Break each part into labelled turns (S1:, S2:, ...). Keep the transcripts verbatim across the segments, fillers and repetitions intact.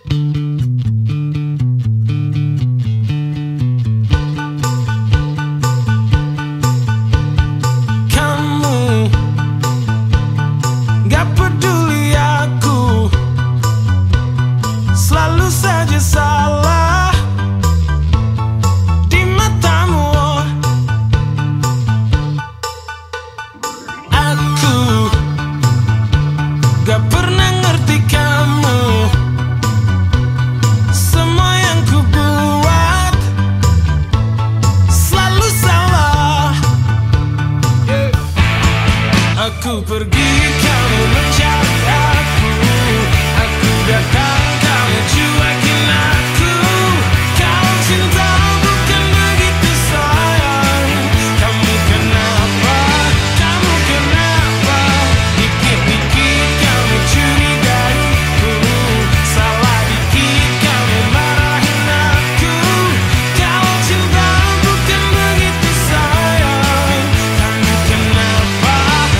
S1: Aku pergi, kamu mencari aku. Aku datang, kamu cuekin aku. Kalau cinta bukan begitu sayang. Kamu kenapa, kamu kenapa? Dikit-dikit kamu curigaiku. Salah dikit kamu marahin aku. Kalau cinta bukan begitu sayang. Kamu kenapa?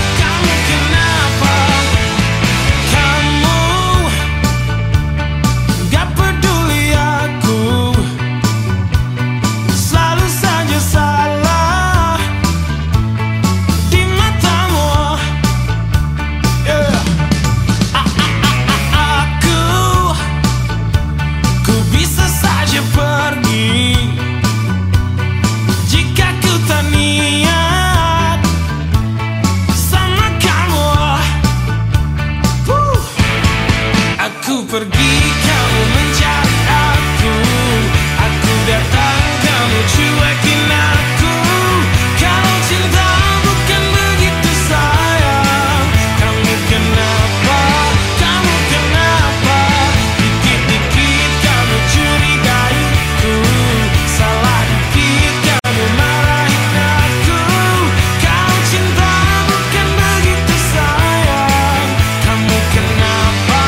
S1: Aku pergi, kamu mencari aku. Aku datang, kamu cuekin aku. Kalau cinta bukan begitu sayang. Kamu kenapa, kamu kenapa? Dikit-dikit kamu curigaiku. Salah dikit kamu marahin aku. Kalau cinta bukan begitu sayang. Kamu kenapa?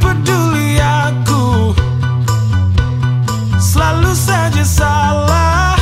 S1: Selalu saja salah.